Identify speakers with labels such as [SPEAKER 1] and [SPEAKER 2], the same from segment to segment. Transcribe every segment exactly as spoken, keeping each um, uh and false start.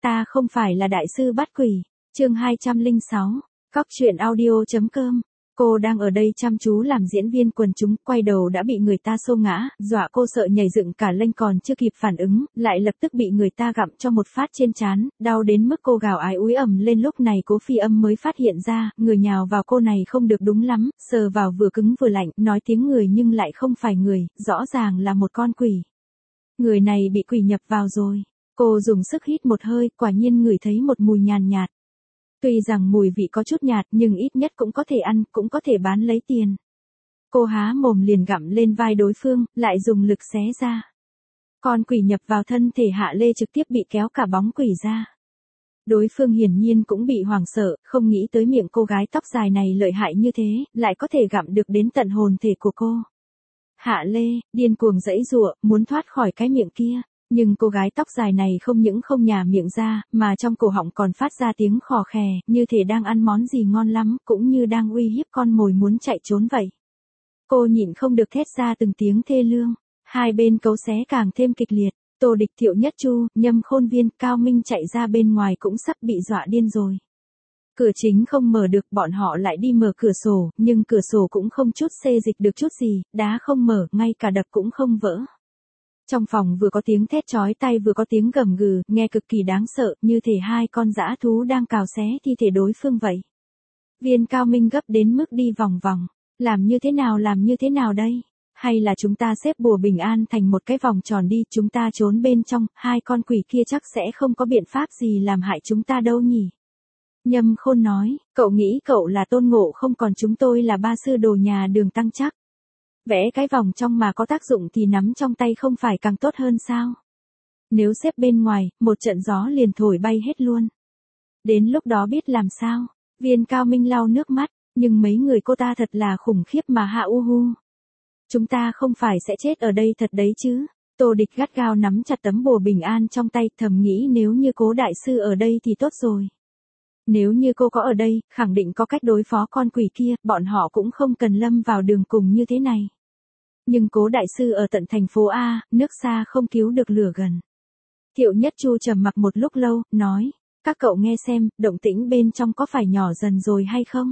[SPEAKER 1] ta không phải là đại sư bắt quỷ. Chương hai trăm lẻ sáu, Cóc truyện audio.com. Cô đang ở đây chăm chú làm diễn viên quần chúng, quay đầu đã bị người ta xô ngã, dọa cô sợ nhảy dựng cả lên, còn chưa kịp phản ứng, lại lập tức bị người ta gặm cho một phát trên trán, đau đến mức cô gào ái úi ầm lên. Lúc này Cố Phi Âm mới phát hiện ra, người nhào vào cô này không được đúng lắm, sờ vào vừa cứng vừa lạnh, nói tiếng người nhưng lại không phải người, rõ ràng là một con quỷ. Người này bị quỷ nhập vào rồi. Cô dùng sức hít một hơi, quả nhiên ngửi thấy một mùi nhàn nhạt. Tuy rằng mùi vị có chút nhạt nhưng ít nhất cũng có thể ăn, cũng có thể bán lấy tiền. Cô há mồm liền gặm lên vai đối phương, lại dùng lực xé ra. Con quỷ nhập vào thân thể Hạ Lê trực tiếp bị kéo cả bóng quỷ ra. Đối phương hiển nhiên cũng bị hoảng sợ, không nghĩ tới miệng cô gái tóc dài này lợi hại như thế, lại có thể gặm được đến tận hồn thể của cô. Hạ Lê, điên cuồng giãy giụa, muốn thoát khỏi cái miệng kia. Nhưng cô gái tóc dài này không những không nhả miệng ra, mà trong cổ họng còn phát ra tiếng khò khè, như thể đang ăn món gì ngon lắm, cũng như đang uy hiếp con mồi muốn chạy trốn vậy. Cô nhịn không được thét ra từng tiếng thê lương. Hai bên cấu xé càng thêm kịch liệt. Tô Địch, Thiệu Nhất Chu, Nhâm Khôn Viên, Cao Minh chạy ra bên ngoài cũng sắp bị dọa điên rồi. Cửa chính không mở được, bọn họ lại đi mở cửa sổ, nhưng cửa sổ cũng không chút xê dịch được chút gì, đá không mở, ngay cả đập cũng không vỡ. Trong phòng vừa có tiếng thét chói tai vừa có tiếng gầm gừ, nghe cực kỳ đáng sợ, như thể hai con dã thú đang cào xé thi thể đối phương vậy. Viên Cao Minh gấp đến mức đi vòng vòng. Làm như thế nào làm như thế nào đây? Hay là chúng ta xếp bùa bình an thành một cái vòng tròn đi, chúng ta trốn bên trong, hai con quỷ kia chắc sẽ không có biện pháp gì làm hại chúng ta đâu nhỉ? Nhâm Khôn nói, cậu nghĩ cậu là Tôn Ngộ Không còn chúng tôi là ba sư đồ nhà Đường Tăng chắc. Vẽ cái vòng trong mà có tác dụng thì nắm trong tay không phải càng tốt hơn sao? Nếu xếp bên ngoài, một trận gió liền thổi bay hết luôn. Đến lúc đó biết làm sao? Viên Cao Minh lau nước mắt, nhưng mấy người cô ta thật là khủng khiếp mà hạ u hu. Chúng ta không phải sẽ chết ở đây thật đấy chứ? Tô Địch gắt gao nắm chặt tấm bùa bình an trong tay, thầm nghĩ nếu như Cố đại sư ở đây thì tốt rồi. Nếu như cô có ở đây, khẳng định có cách đối phó con quỷ kia, bọn họ cũng không cần lâm vào đường cùng như thế này. Nhưng Cố đại sư ở tận thành phố A, nước xa không cứu được lửa gần. Thiệu Nhất Chu trầm mặc một lúc lâu, nói, các cậu nghe xem, động tĩnh bên trong có phải nhỏ dần rồi hay không?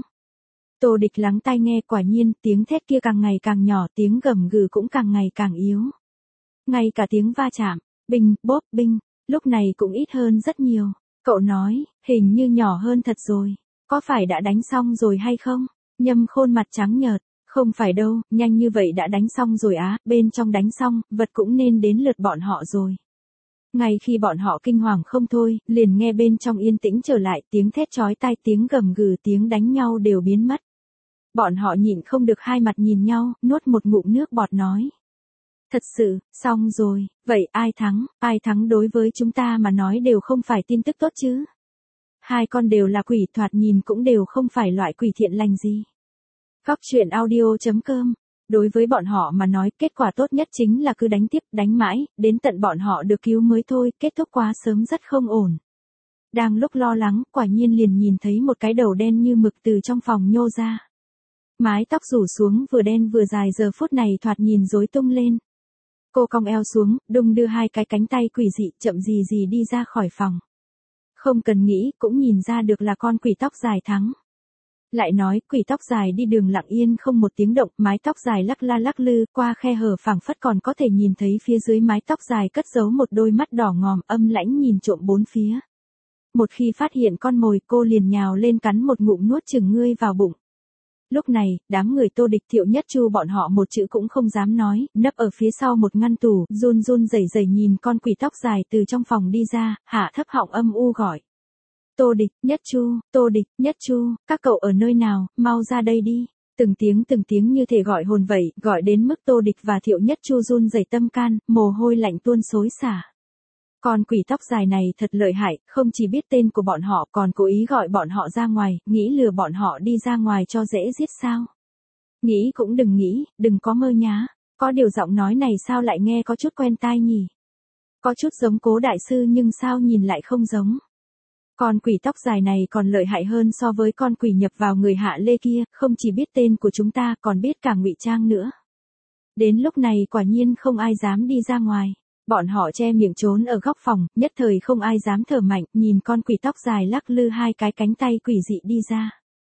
[SPEAKER 1] Tô Địch lắng tai nghe, quả nhiên, tiếng thét kia càng ngày càng nhỏ, tiếng gầm gừ cũng càng ngày càng yếu. Ngay cả tiếng va chạm, binh, bốp, binh, lúc này cũng ít hơn rất nhiều. Cậu nói, hình như nhỏ hơn thật rồi. Có phải đã đánh xong rồi hay không? Nhâm Khôn mặt trắng nhợt. Không phải đâu, nhanh như vậy đã đánh xong rồi á, bên trong đánh xong, vật cũng nên đến lượt bọn họ rồi. Ngay khi bọn họ kinh hoàng không thôi, liền nghe bên trong yên tĩnh trở lại, tiếng thét chói tai, tiếng gầm gừ, tiếng đánh nhau đều biến mất. Bọn họ nhịn không được hai mặt nhìn nhau, nuốt một ngụm nước bọt nói. Thật sự, xong rồi, vậy ai thắng, ai thắng đối với chúng ta mà nói đều không phải tin tức tốt chứ. Hai con đều là quỷ, thoạt nhìn cũng đều không phải loại quỷ thiện lành gì. Cóc truyện audio.com. Đối với bọn họ mà nói, kết quả tốt nhất chính là cứ đánh tiếp, đánh mãi, đến tận bọn họ được cứu mới thôi, kết thúc quá sớm rất không ổn. Đang lúc lo lắng, quả nhiên liền nhìn thấy một cái đầu đen như mực từ trong phòng nhô ra. Mái tóc rủ xuống vừa đen vừa dài, giờ phút này thoạt nhìn rối tung lên. Cô cong eo xuống, đung đưa hai cái cánh tay quỷ dị, chậm gì gì đi ra khỏi phòng. Không cần nghĩ, cũng nhìn ra được là con quỷ tóc dài thắng. Lại nói, quỷ tóc dài đi đường lặng yên không một tiếng động, mái tóc dài lắc la lắc lư, qua khe hở phảng phất còn có thể nhìn thấy phía dưới mái tóc dài cất giấu một đôi mắt đỏ ngòm, âm lãnh nhìn trộm bốn phía. Một khi phát hiện con mồi, cô liền nhào lên cắn một ngụm nuốt chửng ngươi vào bụng. Lúc này, đám người Tô Địch, Thiệu Nhất Chu bọn họ một chữ cũng không dám nói, nấp ở phía sau một ngăn tủ, run run rẩy rẩy nhìn con quỷ tóc dài từ trong phòng đi ra, hạ thấp họng âm u gọi. Tô Địch, Nhất Chu, Tô Địch, Nhất Chu, các cậu ở nơi nào, mau ra đây đi. Từng tiếng từng tiếng như thể gọi hồn vậy, gọi đến mức Tô Địch và Thiệu Nhất Chu run rẩy tâm can, mồ hôi lạnh tuôn xối xả. Con quỷ tóc dài này thật lợi hại, không chỉ biết tên của bọn họ còn cố ý gọi bọn họ ra ngoài, nghĩ lừa bọn họ đi ra ngoài cho dễ giết sao. Nghĩ cũng đừng nghĩ, đừng có mơ nhá. Có điều giọng nói này sao lại nghe có chút quen tai nhỉ? Có chút giống Cố đại sư nhưng sao nhìn lại không giống. Con quỷ tóc dài này còn lợi hại hơn so với con quỷ nhập vào người Hạ Lê kia, không chỉ biết tên của chúng ta còn biết cả ngụy trang nữa. Đến lúc này quả nhiên không ai dám đi ra ngoài. Bọn họ che miệng trốn ở góc phòng, nhất thời không ai dám thở mạnh, nhìn con quỷ tóc dài lắc lư hai cái cánh tay quỷ dị đi ra.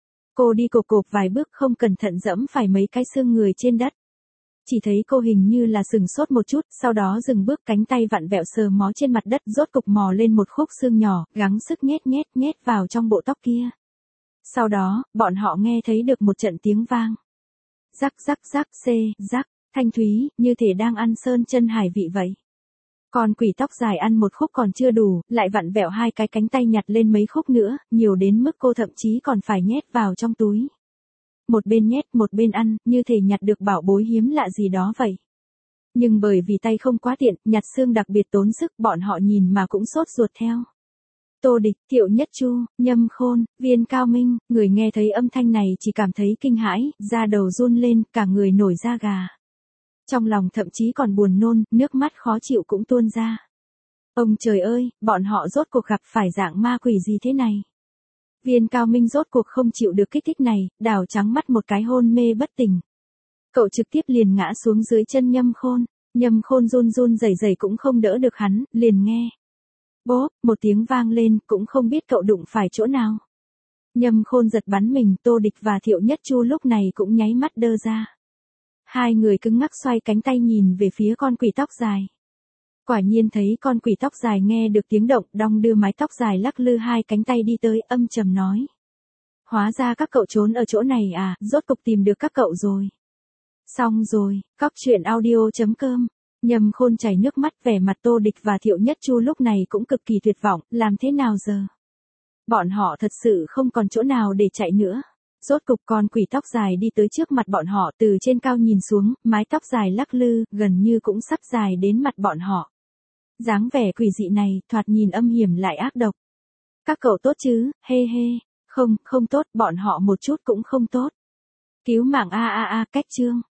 [SPEAKER 1] Cô đi cộp cộp vài bước không cẩn thận dẫm phải mấy cái xương người trên đất. Chỉ thấy cô hình như là sừng sốt một chút, sau đó dừng bước cánh tay vặn vẹo sờ mó trên mặt đất rốt cục mò lên một khúc xương nhỏ, gắng sức nhét nhét nhét vào trong bộ tóc kia. Sau đó, bọn họ nghe thấy được một trận tiếng vang. Rắc rắc rắc xê, rắc, thanh thúy, như thể đang ăn sơn chân hải vị vậy. Con quỷ tóc dài ăn một khúc còn chưa đủ, lại vặn vẹo hai cái cánh tay nhặt lên mấy khúc nữa, nhiều đến mức cô thậm chí còn phải nhét vào trong túi. Một bên nhét một bên ăn, như thể nhặt được bảo bối hiếm lạ gì đó vậy. Nhưng bởi vì tay không quá tiện, nhặt xương đặc biệt tốn sức, bọn họ nhìn mà cũng sốt ruột theo. Tô Địch, Thiệu Nhất Chu, Nhâm Khôn, Viên Cao Minh, người nghe thấy âm thanh này chỉ cảm thấy kinh hãi, da đầu run lên, cả người nổi da gà. Trong lòng thậm chí còn buồn nôn, nước mắt khó chịu cũng tuôn ra. Ông trời ơi, bọn họ rốt cuộc gặp phải dạng ma quỷ gì thế này? Viên Cao Minh rốt cuộc không chịu được kích thích này, đảo trắng mắt một cái hôn mê bất tỉnh. Cậu trực tiếp liền ngã xuống dưới chân Nhâm Khôn, Nhâm Khôn run run rẩy rẩy cũng không đỡ được hắn, liền nghe. Bốp, một tiếng vang lên, cũng không biết cậu đụng phải chỗ nào. Nhâm Khôn giật bắn mình, Tô Địch và Thiệu Nhất Chu lúc này cũng nháy mắt đơ ra. Hai người cứng ngắc xoay cánh tay nhìn về phía con quỷ tóc dài. Quả nhiên thấy con quỷ tóc dài nghe được tiếng động, đong đưa mái tóc dài lắc lư hai cánh tay đi tới, âm trầm nói. Hóa ra các cậu trốn ở chỗ này à, rốt cục tìm được các cậu rồi. Xong rồi, cóc truyện audio chấm com. Nhâm Khôn chảy nước mắt, vẻ mặt Tô Địch và Thiệu Nhất Chu lúc này cũng cực kỳ tuyệt vọng, làm thế nào giờ? Bọn họ thật sự không còn chỗ nào để chạy nữa. Rốt cục con quỷ tóc dài đi tới trước mặt bọn họ, từ trên cao nhìn xuống, mái tóc dài lắc lư, gần như cũng sắp dài đến mặt bọn họ. Dáng vẻ quỷ dị này, thoạt nhìn âm hiểm lại ác độc. Các cậu tốt chứ, hê hê. Không, không tốt, bọn họ một chút cũng không tốt. Cứu mạng a a a, cách chương.